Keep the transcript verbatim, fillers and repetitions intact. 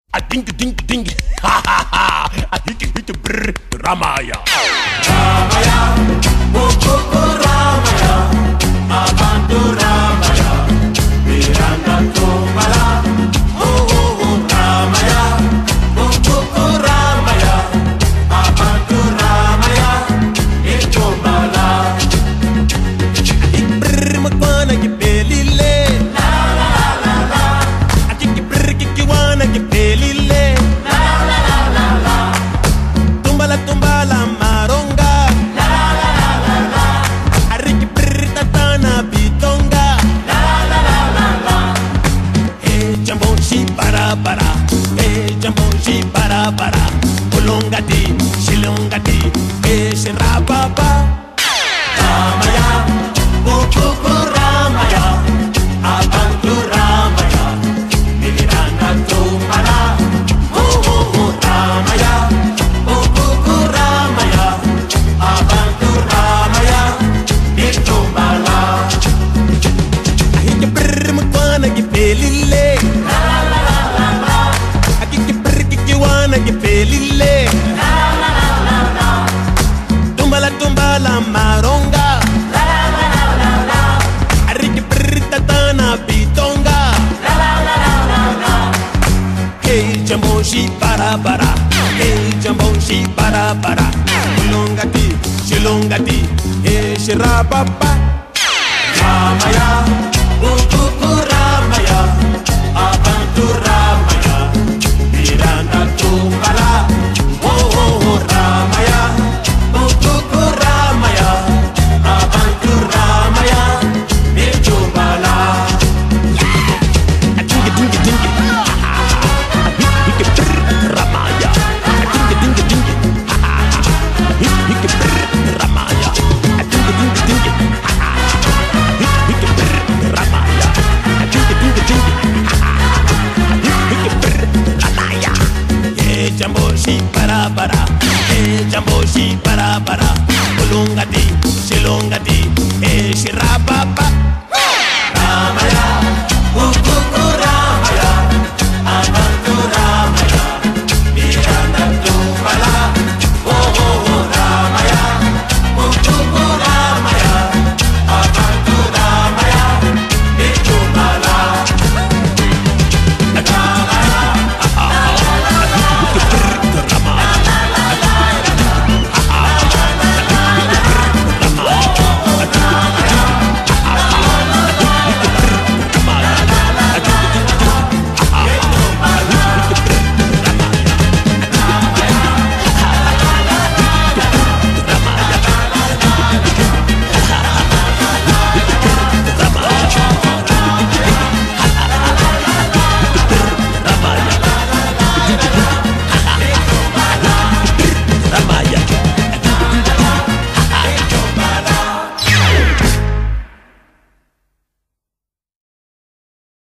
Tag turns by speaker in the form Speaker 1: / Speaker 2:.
Speaker 1: A ding ding ding, ha ha ha, a hit hit brr, Ramaya.
Speaker 2: Ramaya, Mukuku Ramaya, Abantu Ramaya, Miranda Tumala, oh oh Ramaya, Mukuku Ramaya, Abantu Ramaya, Itumbala.
Speaker 1: Brr makwana ke pelile,
Speaker 2: la la la la.
Speaker 1: Akiki brr kiki wana ke pelile,
Speaker 2: la la la la la.
Speaker 1: Tumbala tumbala maronga,
Speaker 2: la la la la la.
Speaker 1: Ariki brr tatana bitonga,
Speaker 2: la la la la la.
Speaker 1: Hey jambo shi para para, hey jambo shi para para, Ulongati, shilongati, hey shirababa.
Speaker 2: Ramaya, Mukuku Ramaya, Abantu Ramaya, Miranda Tumala, oh oh oh Ramaya, Mukuku Ramaya, Abantu Ramaya, Itumbala.
Speaker 1: Ahiki brr makwana ke pelile,
Speaker 2: La la la la la,
Speaker 1: Akiki brr kiki wana ke pelile,
Speaker 2: la la la la la,
Speaker 1: Tumbala tumbala maronga,
Speaker 2: la la la la la,
Speaker 1: Ariki brr tatana bitonga,
Speaker 2: la la la la la.
Speaker 1: Hey jambo shi para para, hey jambo shi para para, Ulongati, shilongati, hey shirababa.
Speaker 2: Ramaya.